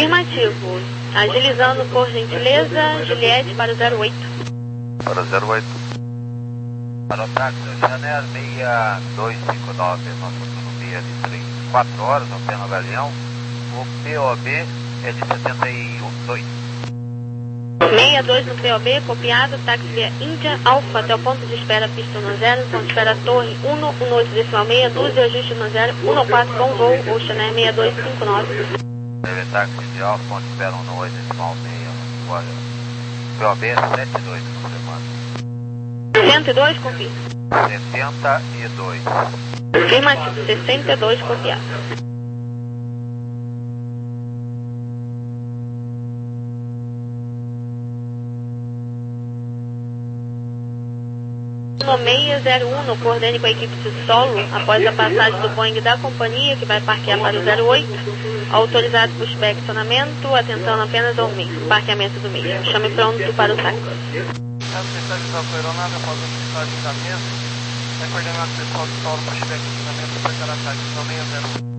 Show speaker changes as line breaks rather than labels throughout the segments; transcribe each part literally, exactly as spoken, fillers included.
Afirmativo. Agilizando, por gentileza, Juliette para o zero oito.
Para o zero oito. Para o táxi, Chanel seis dois cinco nove, nossa autonomia de três, quatro horas, não tem no Galeão. O P O B é de setenta e dois.
sessenta e dois no P O B, copiado, táxi via Índia, Alfa, até o ponto de espera, pista no zero, ponto de espera Torre um, um oito decimal seis, dúzia, ajuste no zero, um quatro, bom voo, Ocean Air seis dois cinco nove.
Táxi de Alfa, ponto de espera um oito decimal seis, P O B é setenta e dois,
cento e dois, confirma.
setenta e dois.
Afirmativo, sessenta e dois, copiado. No seis zero um, coordene com a equipe de solo, após a passagem do Boeing da companhia, que vai parquear para o zero oito, autorizado pushback estacionamento, atenção apenas ao meio, parqueamento do meio. Chame pronto para o táxi.
A especialização da aeronave após a estacionamento, é coordenado pessoal de solo, pushback estacionamento, para Caracas, no seis zero um.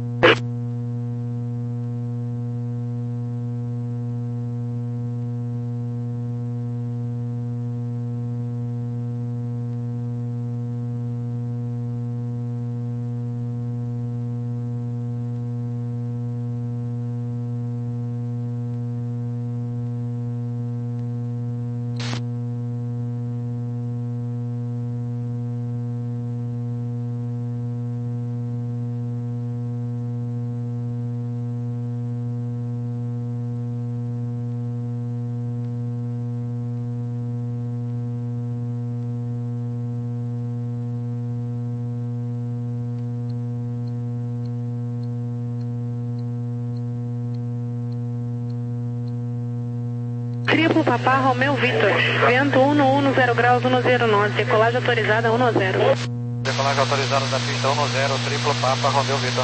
Triplo Papá Romeu Vitor, vento um um no zero graus um zero nove, decolagem autorizada um zero.
Decolagem autorizada da pista um zero, triplo Papa Romeu Vitor.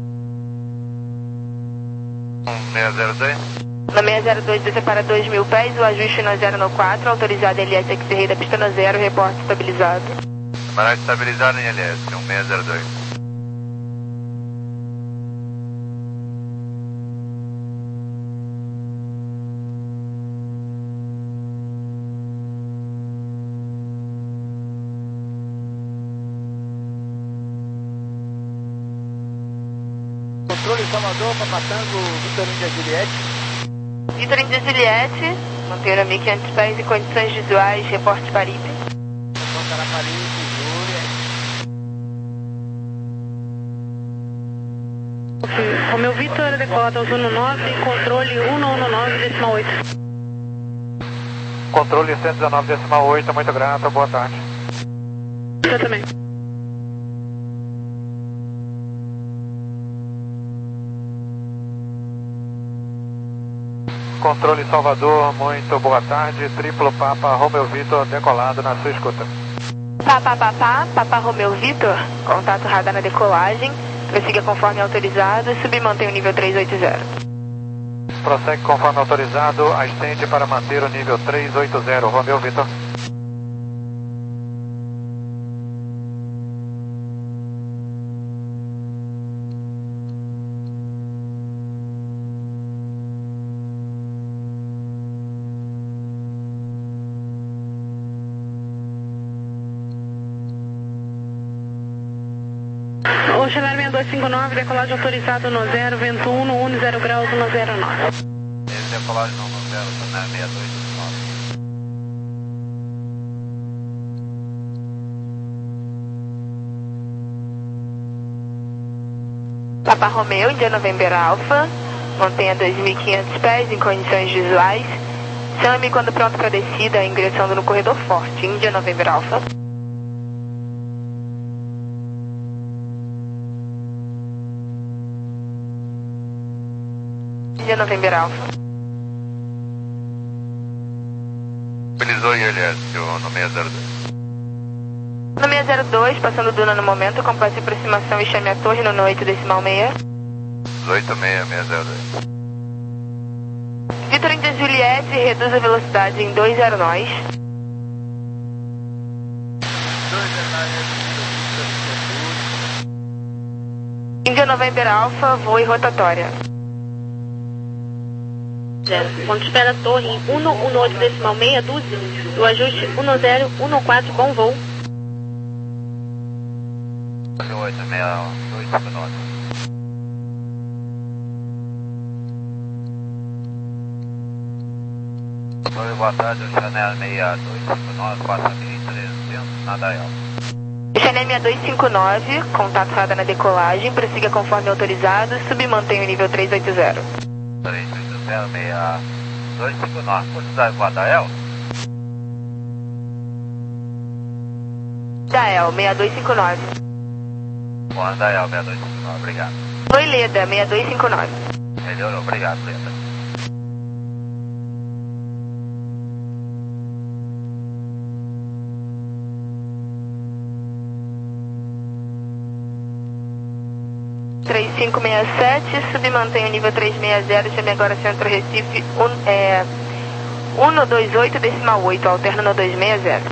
seis zero dois.
No seis zero dois, desce para dois mil pés, o ajuste no zero no quatro, autorizado L S X R da pista no zero, reporte estabilizado.
Camarada estabilizado em L S, um seis zero dois. Controle Salvador, Papatango, Vitor Índia Juliette.
Vitor Índia Juliette, manter a mil e quinhentos pés em condições visuais, reporte Paripe.
Reportará Paripe, Júlia.
Romeu Vitor, decolado aos um nove, controle um um nove decimal oito.
Controle cento e dezenove decimal oito, muito grato, boa tarde.
Eu também.
Controle Salvador, muito boa tarde. Triplo Papa Romeu Vitor, decolado na sua escuta.
Papa Papa, Papa Romeu Vitor, contato radar na decolagem, prossiga conforme autorizado e submantém o nível trezentos e oitenta.
Prossegue conforme autorizado, ascende para manter o nível trezentos e oitenta, Romeu Vitor.
Ocean Air seis dois cinco nove, decolagem autorizado no zero, vento um no um zero graus no zero nove.
Decolagem no zero, seis dois cinco nove.
Papa Romeu, India November Alpha, mantenha dois mil e quinhentos pés em condições visuais. Chame quando pronto para descida, ingressando no corredor forte, India November Alpha. India November Alpha.
Utilizou I L S no seis zero dois.
No seis zero dois, passando Duna no momento, compasse aproximação e chame a torre no oito decimal seis.
oito seis, seis zero dois.
Vitor Índia Juliette, reduz a velocidade em dois zero nós. India November Alpha, voe rotatória. zero. Ponto de espera Torre um um oito decimal meia dúzia, do ajuste um zero um quatro, bom voo.
oito seis dois cinco nove. Oi, boa tarde, o Chanel seis dois cinco nove, passa mil e trezentos na Dael.
Chanel seis dois cinco nove, contato radar na decolagem, prossiga conforme autorizado, submantenha o nível três oito zero.
três oito zero, seis dois cinco nove, quantidade com a Dael?
Dael, seis dois cinco nove.
Bom, Dael, seis dois cinco nove, obrigado.
Oi, Leda, seis dois cinco nove.
Melhorou, obrigado, Leda.
três cinco seis sete, submantém o nível três seis zero, chame agora Centro Recife, um, é, um dois oito decimal oito, alterna no dois seis zero.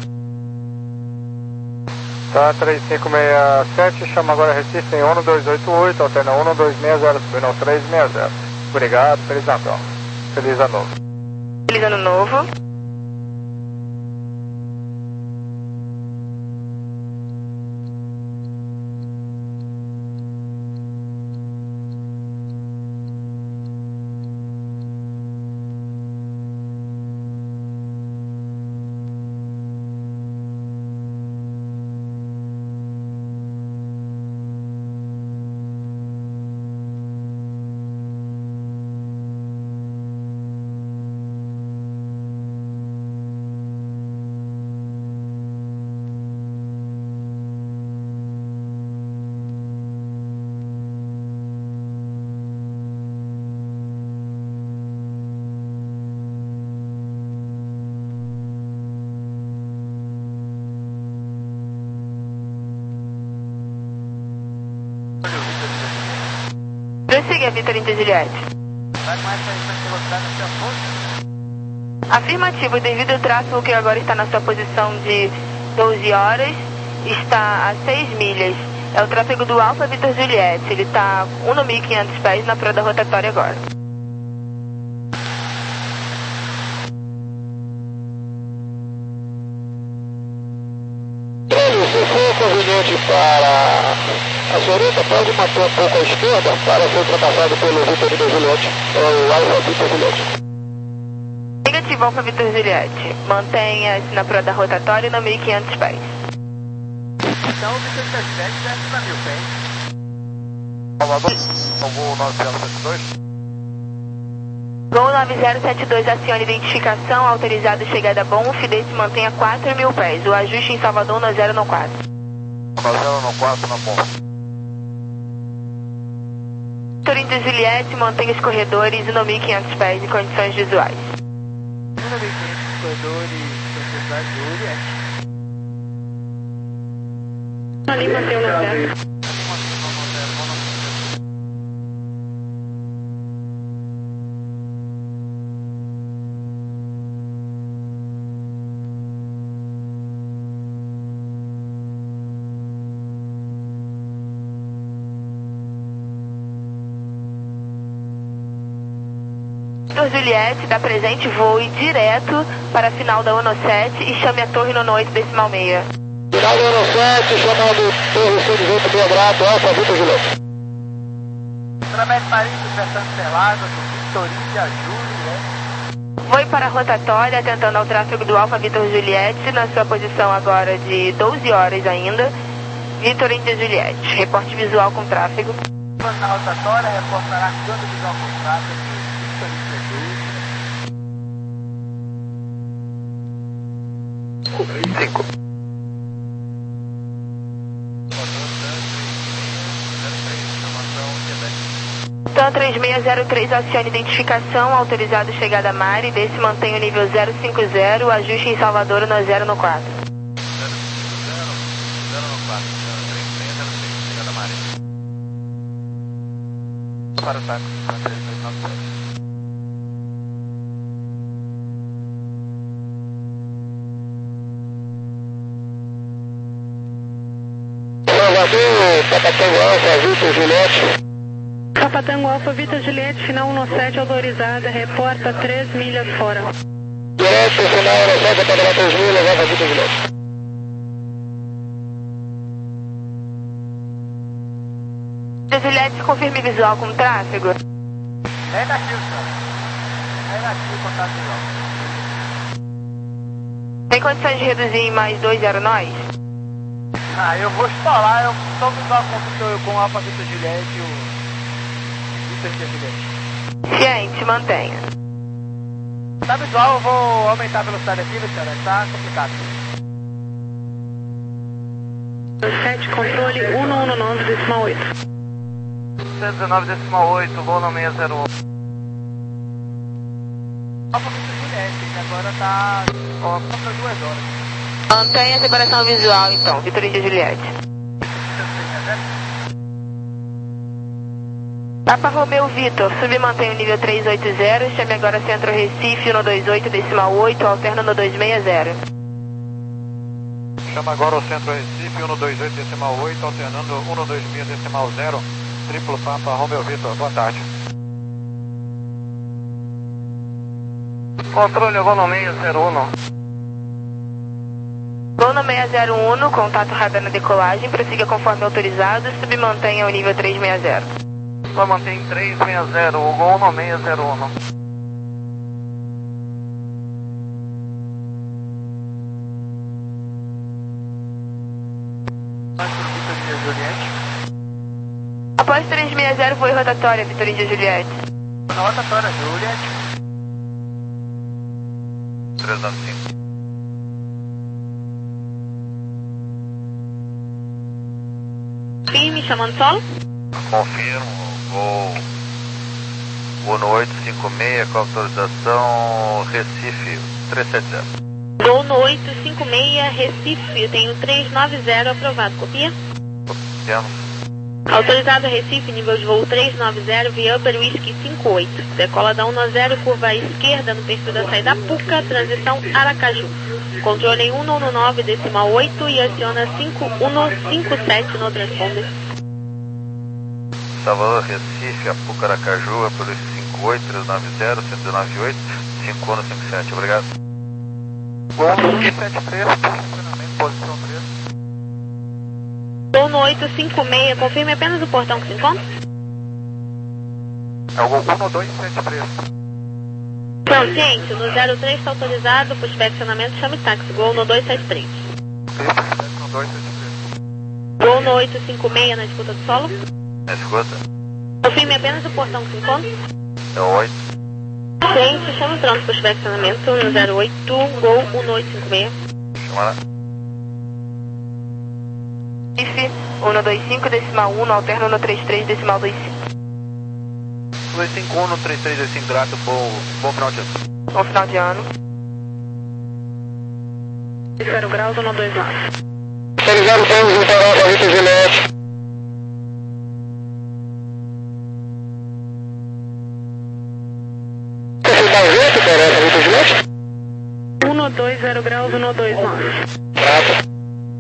Tá, três cinco seis sete, chama agora Recife em um dois oito oito, alterna um dois seis zero, subindo ao três seis zero. Obrigado, feliz Natal. Feliz Ano Novo.
Feliz Ano Novo. Prossiga, Vitor Inter Juliette.
Vai com essa velocidade na sua força?
Afirmativo, devido ao tráfego que agora está na sua posição de doze horas, está a seis milhas. É o tráfego do Alfa Vitor Juliette. Ele está um mil e quinhentos pés na proa da rotatória agora.
Se for conveniente para a senhorita, pode manter um pouco à esquerda para ser ultrapassado pelo Vitor de Juliette, o Alfa Vitor Juliette.
Negativo, Alfa Vitor Juliette. Mantenha-se na proa da rotatória no mil e quinhentos pés.
Então, o Vitor de Juliette desce para mil pés.
Salvador, voo nove zero sete dois.
Gol nove zero sete dois, acione identificação, autorizado chegada bom, Fidete mantenha quatro mil pés. O ajuste em Salvador no zero no quatro.
No zero no quatro, na ponta.
Vitor Inter Juliette, mantenha os corredores no mil e quinhentos pés em condições visuais.
mil e quinhentos corredores, condições visuais.
Ali mantém o zero. Vitor Juliette, da presente, voe direto para a final da ONU sete e chame a torre no oito decimal meia.
Final da ONU sete, chamando Torre cento e dezoito Meia Grato, Alfa Vitor Juliette.
Através marítimo, Sertão Interlagos, Vitorina, Juliette.
Voe para a rotatória, tentando ao tráfego do Alfa Vitor Juliette, na sua posição agora de doze horas ainda. Vitor Inter Juliette, reporte visual com tráfego.
Na rotatória, reportará quando visual com tráfego.
Cinco.
Então três seis zero três, acione identificação, autorizado chegada a Mari, desse mantém o nível zero cinco zero, ajuste em Salvador no zero no quatro.
zero no quatro, três seis zero três, chegada a Mari. Para o taco, três seis nove sete.
Salvador, Tabatinga Alfa Vitor Juliette.
Papa Tango Alfa, Vitor Juliette, final um sete autorizada, reporta três milhas fora.
Juliette, final um sete, autorizada três milhas, Alfa Vitor Juliette.
Juliette, confirme visual com tráfego.
Negativo, senhor. Negativo, contato visual.
Tem condições de reduzir em mais dois zero nós?
Ah, eu vou instalar, eu só visual com, com o Alfa Vitor Juliette e o Vitor Juliette.
Ciente, mantenha.
Tá visual, eu vou aumentar a velocidade aqui, Luciana, tá complicado.
sete, controle cento e dezenove, decimal oito.
cento e dezenove, decimal oito, voo no seis zero um.
Alfa Vitor Juliette, que agora tá ó, contra duas horas.
Mantenha a separação visual, então, Vitor e Juliette. Papa Romeu Vitor, submantém o nível trezentos e oitenta, chame agora Centro Recife, cento e vinte e oito, decimal oito, alterna no duzentos e sessenta.
Chama agora o Centro Recife, cento e vinte e oito, decimal oito, alternando cento e vinte e seis, decimal zero, triplo Papa Romeu Vitor, boa tarde.
Controle, eu vou no seis zero um.
Voo no seis zero um, contato radar na decolagem, prossiga conforme autorizado, submantenha o nível trezentos e sessenta.
Só mantém trezentos e sessenta, o gol no seis zero um.
Após trezentos e sessenta, foi rotatória, Vitor e Juliette.
Na rotatória, Juliette.
trezentos e cinco.
Firme, chamando solo?
Confirmo, vou, vou no oitocentos e cinquenta e seis com autorização Recife trezentos e setenta.
Gol no oitocentos e cinquenta e seis, Recife, tenho trezentos e noventa aprovado, copia?
Copiamos.
Autorizado Recife, nível de voo trezentos e noventa, via Upper Whisky cinquenta e oito. Decola da cento e dez, curva à esquerda no perfil da saída Puca, transição Aracaju. Controle em cento e dezenove, decimal oito e aciona cinco um cinco sete no transponder.
Salvador, Recife, Apuca, Aracaju, Upper Whisky cinquenta e oito, trezentos e noventa, cento e noventa e oito, cinco um cinco sete, obrigado.
Gol sete três, posicionamento, posição três.
Gol no oitocentos e cinquenta e seis, confirme apenas o portão que se encontra?
É o gol um dois sete três.
Não, ciente, no zero três está autorizado, por inspecionamento, chame táxi, gol no dois sete três.
um dois sete três.
Gol no oitocentos e cinquenta e seis na disputa do solo?
Na escuta?
Confirme apenas o portão que se encontra?
É o oito.
Ciente, chame pronto por inspecionamento, no zero oito, gol um oito cinco seis.
Chama lá.
Recife, cento e vinte e cinco, decimal um, alterno no trinta e três, decimal vinte e cinco.
dois cinco um no três três dois cinco, grato, bom, bom final de ano.
Bom final de ano. zero graus, cento e vinte e nove.
Autorizado Tango, Vitor Alfa Vitor Juliette. Você dá um jeito, Vitor Alfa Vitor Juliette?
cento e dois, zero graus, cento e vinte e nove.
Grato.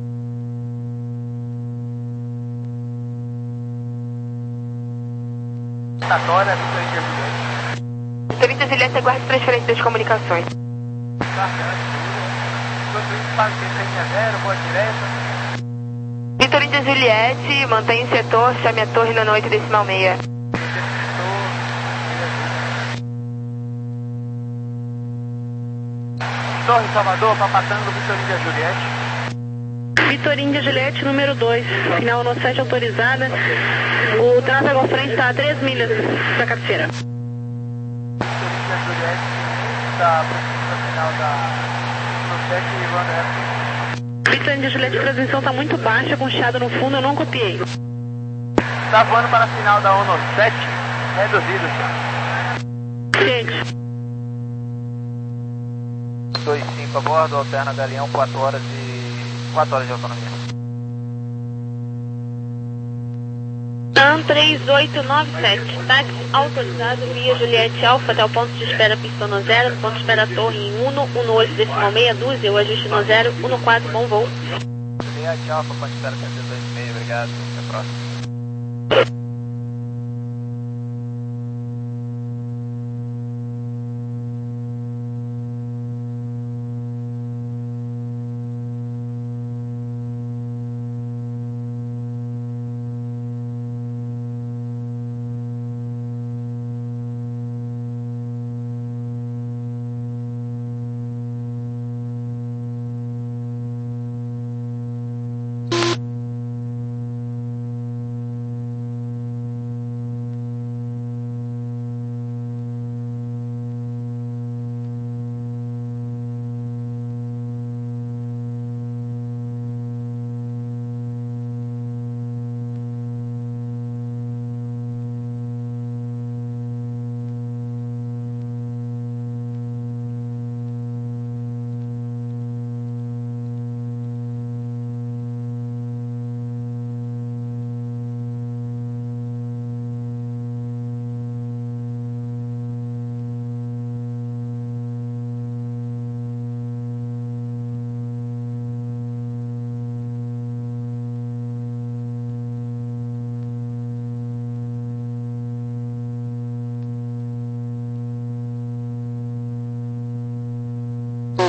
Rotatória, Vitor e Juliette.
Vitor e Juliette, aguarde transferência das comunicações. Vitor e Juliette, mantém o setor, chame a torre na noite decimal meia.
Torre Salvador, Papatango, Vitor e Juliette.
Vitor Índia Juliette, número dois, final no sete autorizada. O tráfego à frente está a três milhas da cabeceira.
Vitor Índia Juliette, está próximo da final da sete e Runner.
Vitor Índia Juliette, a transmissão está muito baixa, com chiado no fundo, eu não copiei.
Está voando para a final da ONU sete, reduzido, senhor.
Gente.
dois cinco a bordo, alterna Galeão, quatro horas e quatro horas de autonomia.
AN três oito nove sete, táxi autorizado via Juliette Alfa até o ponto de espera pista no zero, no ponto de espera torre em um um oito decimal meia dúzia, o ajuste no zero, um quatro, bom voo.
Juliette Alfa, ponto de espera cento e dois e meio, obrigado, até a próxima.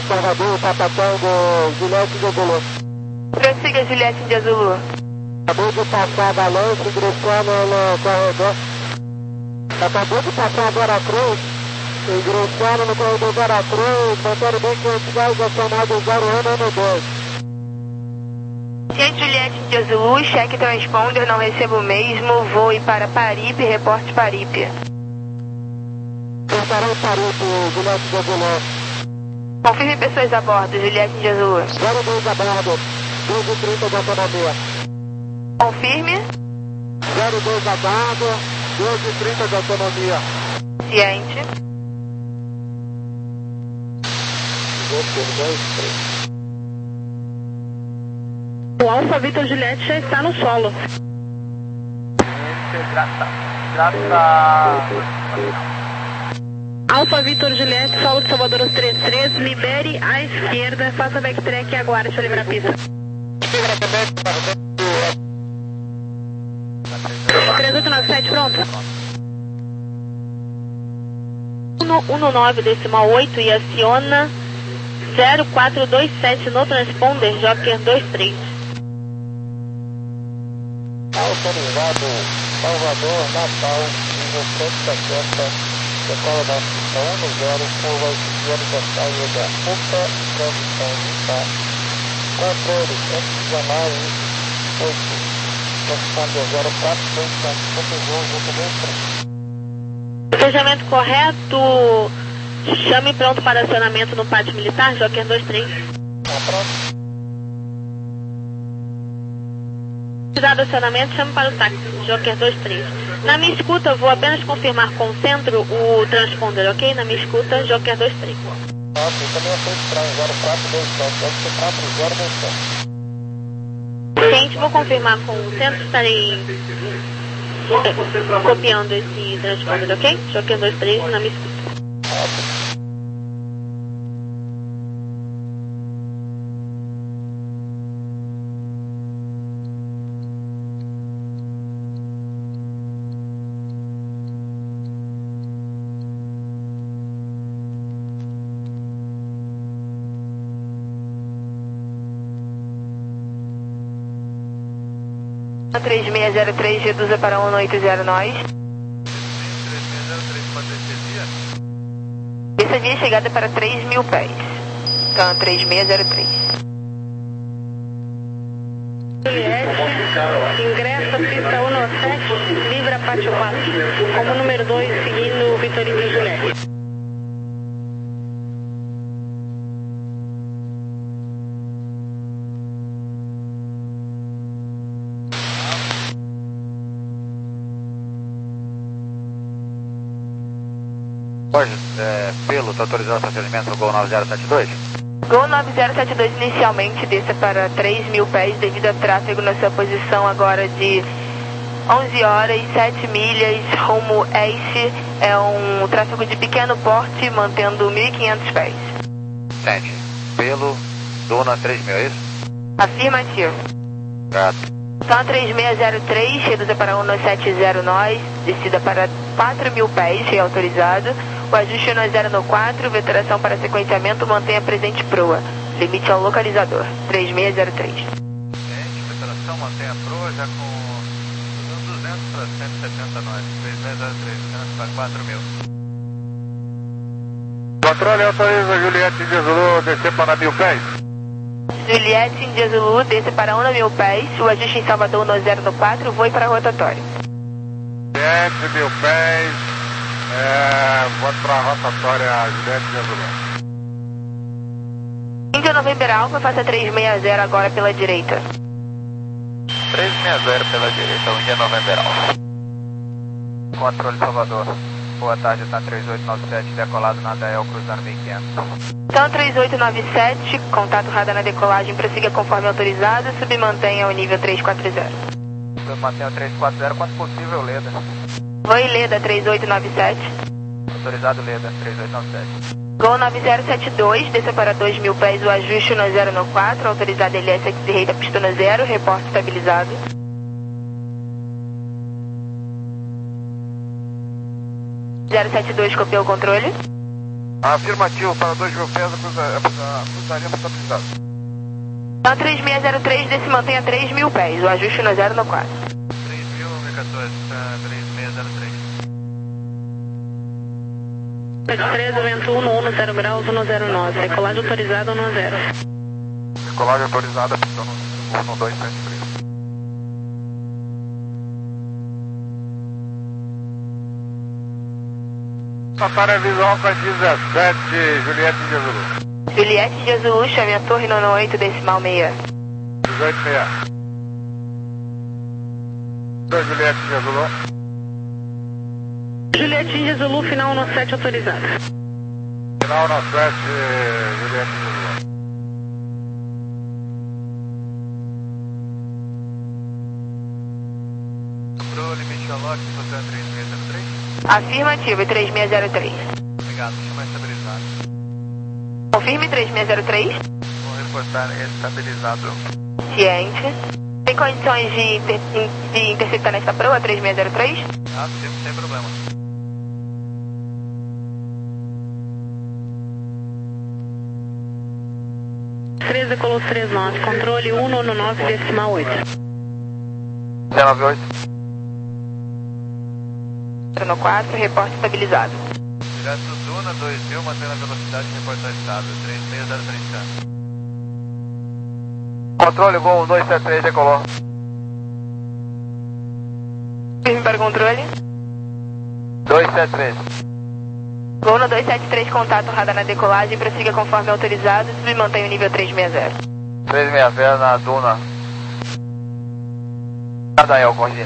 Salvador, Tapatão, Juliette de Azulu.
Prossiga, Juliette de Azulu.
Acabou de passar a balança, ingressando no corredor. Acabou de passar a Veracruz, ingressando no corredor Veracruz, mantendo bem quinhentos dez, acionado zero um um dois.
Gente, Juliette de Azulu, cheque transponder, não recebo mesmo, voe para Paripe, reporte Paripe.
Tentarão Paripe, Juliette de Azulu.
Confirme pessoas a bordo, Juliette de Azulu.
zero dois a bordo, doze e trinta de autonomia.
Confirme.
zero dois a bordo, doze e trinta de autonomia.
Ciente.
dois, três.
O Alfa Vitor Juliette já está no solo.
Graça. Graça.
Alfa Vitor Juliette, solo de Salvador os três três, libere à esquerda, faça backtrack e aguarde para livrar a pista. três oito nove sete, pronto. um nove decimal oito e aciona zero quatro dois sete no transponder, Joker dois três.
Autorizado, Salvador, Natal, nível cento e sessenta, decola da pista um zero, curva esquerda da saída, UPA, transição militar, controle cento e dezenove, oito, transponder zero quatro dois sete, confusão, documento.
Fechamento correto, chame pronto para acionamento no pátio militar, Joker dois três.
Tá pronto?
Precisar do acionamento, chame para o táxi, Joker dois três. Na minha escuta, vou apenas confirmar com o centro o transponder, ok? Na minha escuta, Joker dois três.
Ok, também foi estranho, zero quatro dois sete, deve ser quatro zero dois sete.
Gente, vou confirmar com o centro, estarei eh, copiando esse transponder, ok? Joker dois três na minha escuta. três seis zero três, reduza para um oito zero nós.
três seis zero três, pode descer via?
Essa via é chegada para três mil pés. Então, três seis zero três. Juliette, ingressa pista um sete, livra pátio quatro, como número dois, seguindo o Vitorino de Juliette.
Hoje, é, pelo, está autorizado o estacionamento no Gol nove zero sete dois?
Gol nove zero sete dois inicialmente desça para três mil pés devido a tráfego na sua posição agora de onze horas, sete milhas, rumo oeste. É um tráfego de pequeno porte, mantendo mil e quinhentos pés.
Sente. Pelo, Duna três mil, é isso?
Afirmativo.
Grato.
Então três seis zero três, reduza para um sete zero nós, descida para quatro mil pés, reautorizado. O ajuste no zero no quatro, vetoração para sequenciamento, mantenha presente proa. Limite ao localizador, três seis zero três.
Sente, vetoração, mantenha a proa, já com duzentos para cento e setenta nós. três seis zero três, duzentos para quatro mil.
Controle autoriza Juliette de Azulu descer para mil pés.
Juliette de Azulu, desça para um mil pés. O ajuste em Salvador no zero no quatro, voe para rotatório.
Juliette, mil pés. É, vou para a rotatória Juliette de Azulu.
Índia November Alfa, faça três seis zero agora pela direita.
três seis zero pela direita, Índia November Alfa. Controle Salvador. Boa tarde, está três oito nove sete, decolado na D A E L, cruzando mil e quinhentos.
Então três oito nove sete, contato radar na decolagem, prossiga conforme autorizado, submantenha o nível três quatro zero.
Submantenha o três quatro zero, quanto possível, Leda.
Voe Leda três oito nove sete.
Autorizado, Leda, três oito nove sete.
Gol nove zero sete dois, desça para dois mil pés, o ajuste no zero no quatro, autorizado L S X rei da pista no zero, reporte estabilizado. zero sete dois, copiou o controle.
Afirmativo, para dois mil pés, cruzaríamos estabilizado.
Então três seis zero três, desse mantenha três mil pés, o ajuste no zero no quatro.
três mil, quatorze, três seis zero três.
sete três, vento um, um, zero graus, um, zero nove, decolagem autorizada, um, zero.
Decolagem autorizada, pistão no dois sete três. Para visual para dezessete, Juliette de Azulu.
Juliette de Azulu, chame a torre nono oito, decimal meia.
dezoito meia. Juliette de Azulu.
Juliette de Azulu, final no sete autorizado.
Final no sete, Juliette de Azulu. Pro limite ao lote, você é três seis zero três?
Afirmativo, três seis zero três.
Obrigado, chama estabilizado.
Confirme três seis zero três.
Vou reportar estabilizado.
Ciente. Tem condições de, inter, de interceptar nesta proa, três seis zero três?
Ah, sem, sem problema.
três decolou três nove, controle um nono nove, decimal oito.
zero nove oito.
No quatro, reporte estabilizado.
Direto Duna, dois mil, mantendo a velocidade e reportar estável, três seis zero três. Controle, gol dois sete três, decolou.
Firme para o controle.
dois sete três.
Gol no dois sete três, contato, radar na decolagem, prossiga conforme autorizado, e mantenha o nível três seis zero.
três seis zero na Duna. Nadael, corrigir.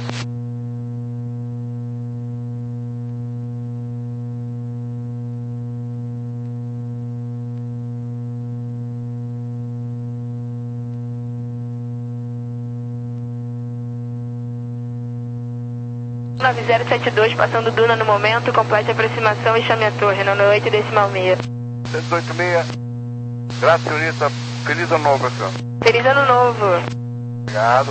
nove zero sete dois, passando Duna no momento, complete a aproximação e chame a torre, nono oito, decimal meia.
cento e oito meia. Graças, senhorita. Feliz ano novo, senhor.
Feliz ano novo.
Obrigado.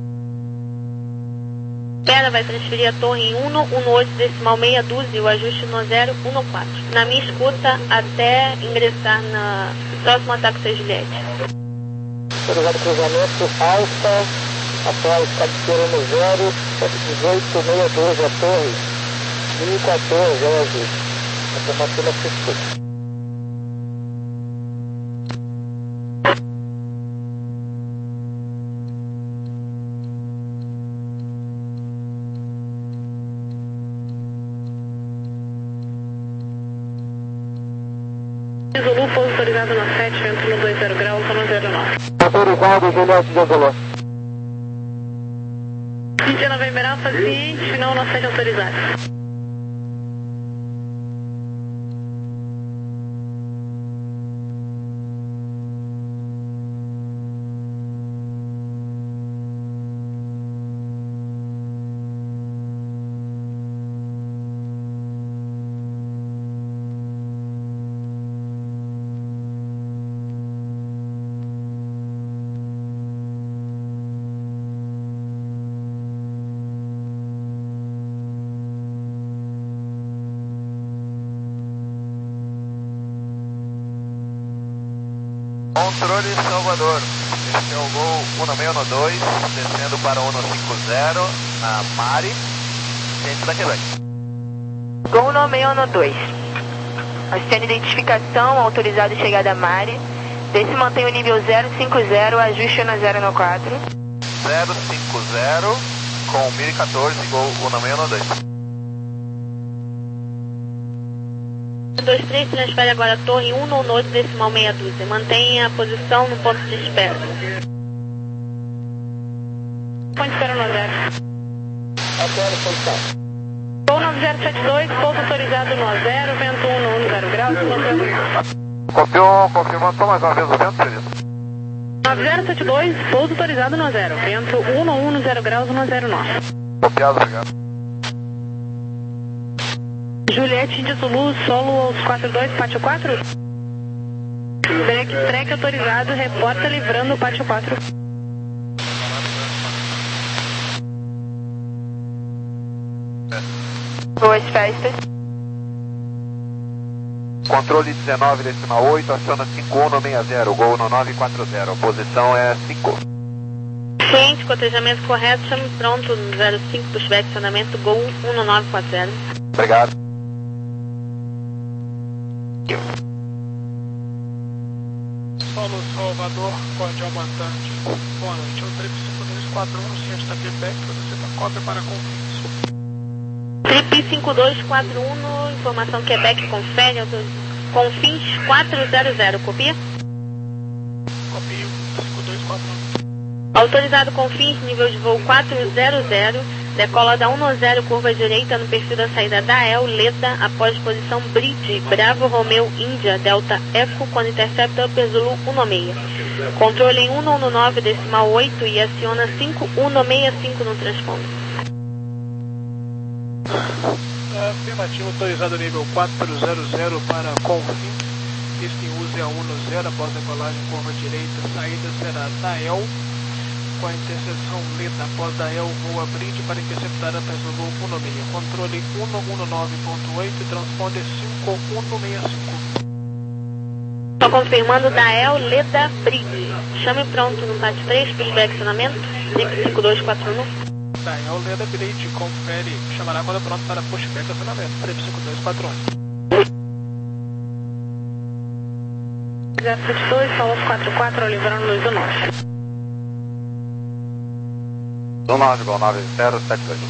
Espera, vai transferir a torre em um um oito, decimal meia dúzia, o ajuste no zero um quatro. Na minha escuta, até ingressar na próximo ataque da Juliette.
Autorizado cruzamento, alfa, após cabeceira no zero, cento e dezoito, meia doze, a torre, mil e quatorze, é o ajuste. Informação na sua escuta.
Zulu, pouso autorizado no sete, vento no dois zero graus, no zero nove.
Autorizado, Juliette de Azulu.
Cintia November Alfa, ciente, final no sete autorizado.
Controle Salvador, este é o gol um seis dois, descendo para um cinco zero, na Mari, centro da Quebec.
Gol no seis dois. Assistente de identificação, autorizado chegada a Mari. Desse mantém o nível zero cinco zero, ajuste no zero no quatro.
zero cinco zero, com mil e quatorze, gol um seis dois.
dois três, transfere agora a torre um no oito, decimal meia dúzia. Mantenha a posição no ponto de espera. Ponto de espera no zero.
Até a posição.
Gol nove zero sete dois, pouso autorizado no zero, vento um no um zero graus, mantendo.
Copiou, confirmando, só mais uma vez o vento, querido.
nove zero sete dois, pouso autorizado no zero, vento um no um no zero graus, no zero nove.
Copiado, obrigado.
Juliette de Zulu, solo aos quatro dois, pátio quatro. Track, track autorizado, reporta livrando o pátio quatro. Boas festas.
Controle dezenove, decimal oito, aciona cinco um seis zero, Gol no nove quatro zero, posição é cinco.
Ciente, cotejamento correto, chame pronto no zero cinco, pushback, acionamento, Gol um nove quatro zero.
Obrigado.
Solo Salvador, Cordial Bastante. Boa noite, é o trip cinco dois quatro um, ciente da feedback, você está cópia para confins.
Trip cinco dois quatro um, informação Quebec, confere, confins quatro zero zero, copia?
Copio, cinco dois quatro um.
Autorizado confins, nível de voo quatro zero zero, decola da um zero, curva direita no perfil da saída da E L, Leda, após posição Bridge, Bravo Romeo Índia, Delta Eco, com interceptor Upper Zulu um seis. Controle em um um nove, decimal oito e aciona cinco um seis cinco no transponder.
Afirmativo, autorizado nível quatro zero zero para confins, pista em uso é um zero, após decolagem curva direita, saída será da E L, com a interseção Leda, após da E L, voa Bridge para interceptar a Zulu um seis. Controle um um nove ponto oito, transponder cinco um seis cinco.
Estou confirmando da E L, Leda, Bridge. Chame pronto no P A T três, pushback, acionamento, trip cinco dois quatro um.
Da E L, Leda, Bridge, confere, chamará quando pronto para pushback, acionamento, trip cinco dois quatro um.
zero sete dois, Paulo quatro quatro, Oliveira Luiz do Norte.
um nove, Gol nove zero sete dois.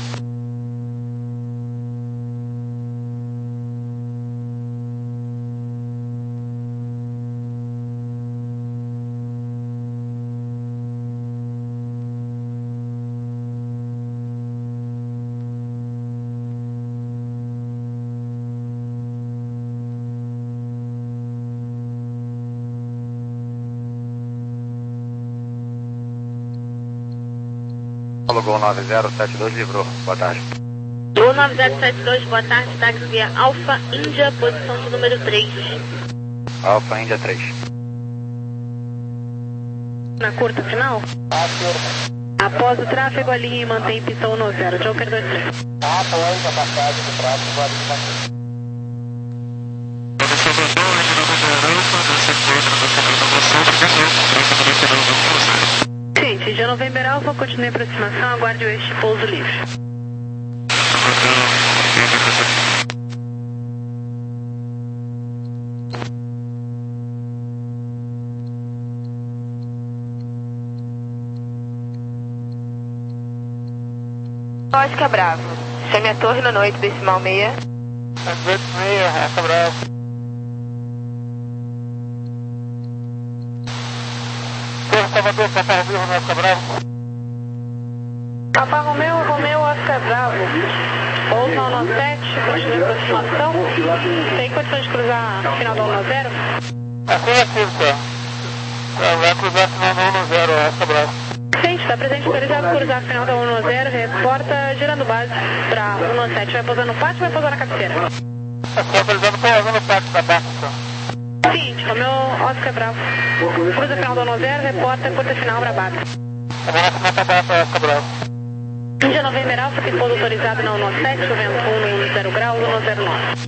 Gol nove zero sete dois, livrou. Boa tarde.
Gol nove zero sete dois, boa tarde, táxi via Alfa Índia, posição de número três.
Alfa Índia três.
Na curta final? Após o tráfego, alinhe e mantém pista um zero, Joker dois três.
Após a passagem do tráfego, alinhe e mantém.
Gente, de November Alpha, continue a aproximação, aguarde o eixo pouso livre. Oscar Bravo, chame a torre no noite decimal meia.
Noite meia, Oscar Bravo. Salvador, Papa Romeu, Oscar Bravo.
Papa Romeu, Romeu, Oscar Bravo. Pouso um sete, continue a aproximação. Tem condição de cruzar a final do um zero?
Afirmativo, sir. Vai cruzar a final do um zero, Oscar Bravo.
Gente, está presente autorizado cruzar a final da um zero, reporta girando base para um sete. Vai pousar no pátio ou vai pousar na cabeceira?
Estou autorizado pousando no pátio da barca, sir.
Seguinte, Romeu, Oscar Bravo. Cruza a final do um zero, reporta curta final para base.
Agora final da barca, Oscar Bravo.
Índia November Alpha, que pouso autorizado na um sete, o vento um zero graus, um zero nove.